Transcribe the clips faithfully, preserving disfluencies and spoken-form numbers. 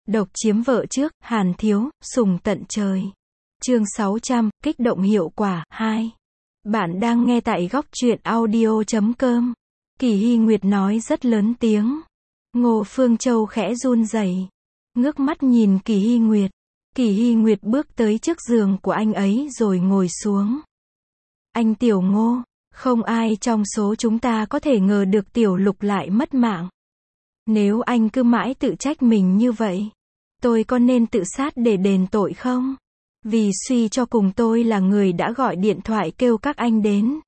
Độc chiếm vợ trước, Hàn Thiếu, sùng tận trời. Chương sáu trăm, kích động hiệu quả, hai. Bạn đang nghe tại góc truyện audio chấm com. Kỳ Hy Nguyệt nói rất lớn tiếng. Ngô Phương Châu khẽ run rẩy, ngước mắt nhìn Kỳ Hy Nguyệt. Kỳ Hy Nguyệt bước tới trước giường của anh ấy rồi ngồi xuống. Anh Tiểu Ngô, không ai trong số chúng ta có thể ngờ được Tiểu Lục lại mất mạng. Nếu anh cứ mãi tự trách mình như vậy, tôi có nên tự sát để đền tội không? Vì suy cho cùng tôi là người đã gọi điện thoại kêu các anh đến.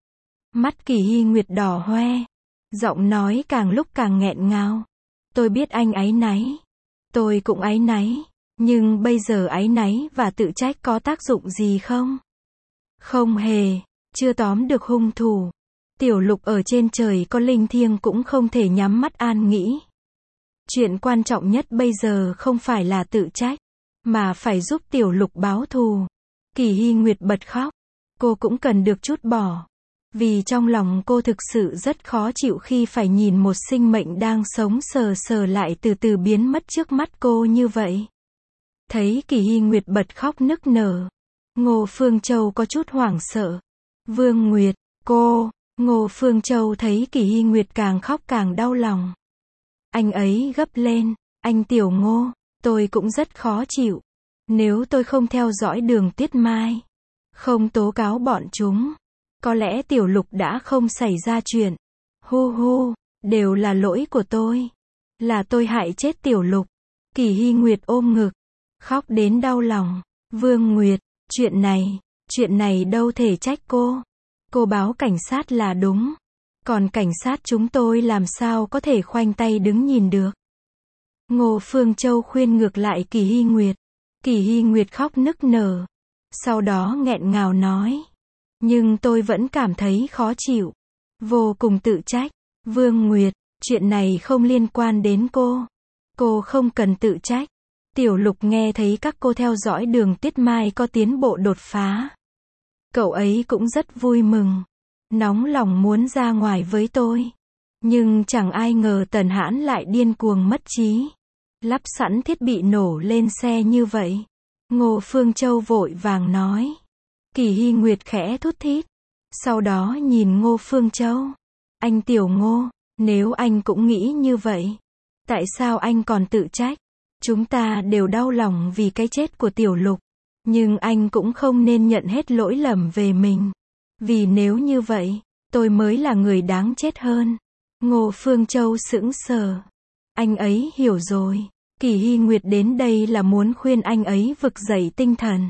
Mắt Kỳ Hy Nguyệt đỏ hoe, giọng nói càng lúc càng nghẹn ngào. Tôi biết anh áy náy. Tôi cũng áy náy. Nhưng bây giờ áy náy và tự trách có tác dụng gì không? Không hề. Chưa tóm được hung thủ. Tiểu Lục ở trên trời có linh thiêng cũng không thể nhắm mắt an nghĩ. Chuyện quan trọng nhất bây giờ không phải là tự trách, mà phải giúp Tiểu Lục báo thù. Kỳ Hy Nguyệt bật khóc. Cô cũng cần được trút bỏ. Vì trong lòng cô thực sự rất khó chịu khi phải nhìn một sinh mệnh đang sống sờ sờ lại từ từ biến mất trước mắt cô như vậy. Thấy Kỳ Hy Nguyệt bật khóc nức nở, Ngô Phương Châu có chút hoảng sợ. Vương Nguyệt, cô, Ngô Phương Châu thấy Kỳ Hy Nguyệt càng khóc càng đau lòng. Anh ấy gấp lên, anh Tiểu Ngô, tôi cũng rất khó chịu. Nếu tôi không theo dõi Đường Tuyết Mai, không tố cáo bọn chúng, có lẽ Tiểu Lục đã không xảy ra chuyện. Hu hu, đều là lỗi của tôi. Là tôi hại chết Tiểu Lục. Kỳ Hy Nguyệt ôm ngực, khóc đến đau lòng. Vương Nguyệt, chuyện này, chuyện này đâu thể trách cô. Cô báo cảnh sát là đúng. Còn cảnh sát chúng tôi làm sao có thể khoanh tay đứng nhìn được. Ngô Phương Châu khuyên ngược lại Kỳ Hy Nguyệt. Kỳ Hy Nguyệt khóc nức nở. Sau đó nghẹn ngào nói. Nhưng tôi vẫn cảm thấy khó chịu. Vô cùng tự trách. Vương Nguyệt, chuyện này không liên quan đến cô. Cô không cần tự trách. Tiểu Lục nghe thấy các cô theo dõi Đường Tuyết Mai có tiến bộ đột phá. Cậu ấy cũng rất vui mừng. Nóng lòng muốn ra ngoài với tôi. Nhưng chẳng ai ngờ Tần Hãn lại điên cuồng mất trí. Lắp sẵn thiết bị nổ lên xe như vậy. Ngô Phương Châu vội vàng nói. Kỳ Hy Nguyệt khẽ thút thít. Sau đó nhìn Ngô Phương Châu. Anh Tiểu Ngô, nếu anh cũng nghĩ như vậy, tại sao anh còn tự trách? Chúng ta đều đau lòng vì cái chết của Tiểu Lục. Nhưng anh cũng không nên nhận hết lỗi lầm về mình. Vì nếu như vậy, tôi mới là người đáng chết hơn. Ngô Phương Châu sững sờ. Anh ấy hiểu rồi. Kỳ Hy Nguyệt đến đây là muốn khuyên anh ấy vực dậy tinh thần.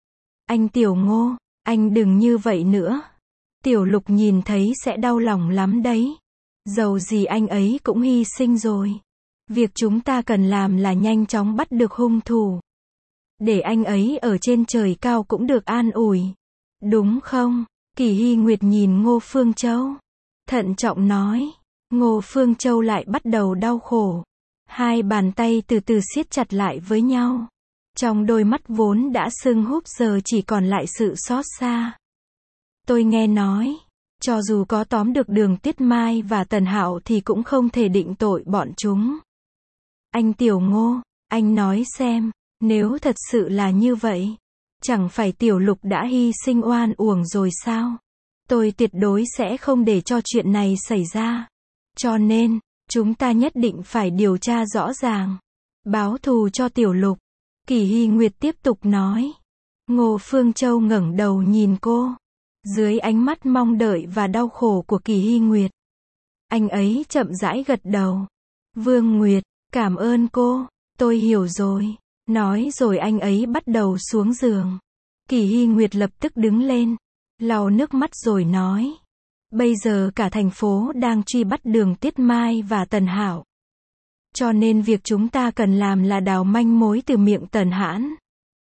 Anh Tiểu Ngô, anh đừng như vậy nữa. Tiểu Lục nhìn thấy sẽ đau lòng lắm đấy. Dầu gì anh ấy cũng hy sinh rồi. Việc chúng ta cần làm là nhanh chóng bắt được hung thủ. Để anh ấy ở trên trời cao cũng được an ủi. Đúng không? Kỳ Hy Nguyệt nhìn Ngô Phương Châu. Thận trọng nói. Ngô Phương Châu lại bắt đầu đau khổ. Hai bàn tay từ từ siết chặt lại với nhau. Trong đôi mắt vốn đã sưng húp giờ chỉ còn lại sự xót xa. Tôi nghe nói, cho dù có tóm được Đường Tuyết Mai và Tần Hạo thì cũng không thể định tội bọn chúng. Anh Tiểu Ngô, anh nói xem, nếu thật sự là như vậy, chẳng phải Tiểu Lục đã hy sinh oan uổng rồi sao? Tôi tuyệt đối sẽ không để cho chuyện này xảy ra. Cho nên, chúng ta nhất định phải điều tra rõ ràng. Báo thù cho Tiểu Lục. Kỳ Hy Nguyệt tiếp tục nói. Ngô Phương Châu ngẩng đầu nhìn cô. Dưới ánh mắt mong đợi và đau khổ của Kỳ Hy Nguyệt, anh ấy chậm rãi gật đầu. Vương Nguyệt, cảm ơn cô. Tôi hiểu rồi. Nói rồi anh ấy bắt đầu xuống giường. Kỳ Hy Nguyệt lập tức đứng lên, lau nước mắt rồi nói. Bây giờ cả thành phố đang truy bắt Đường Tuyết Mai và Tần Hạo. Cho nên việc chúng ta cần làm là đào manh mối từ miệng Tần Hãn.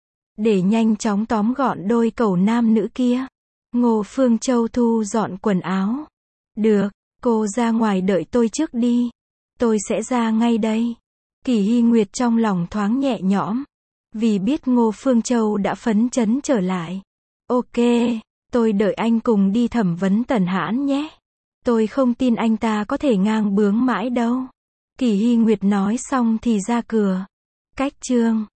Để nhanh chóng tóm gọn đôi cẩu nam nữ kia. Ngô Phương Châu thu dọn quần áo. Được, cô ra ngoài đợi tôi trước đi. Tôi sẽ ra ngay đây. Kỳ Hy Nguyệt trong lòng thoáng nhẹ nhõm. Vì biết Ngô Phương Châu đã phấn chấn trở lại. Ok, tôi đợi anh cùng đi thẩm vấn Tần Hãn nhé. Tôi không tin anh ta có thể ngang bướng mãi đâu. Kỳ Hy Nguyệt nói xong thì ra cửa. Cách chương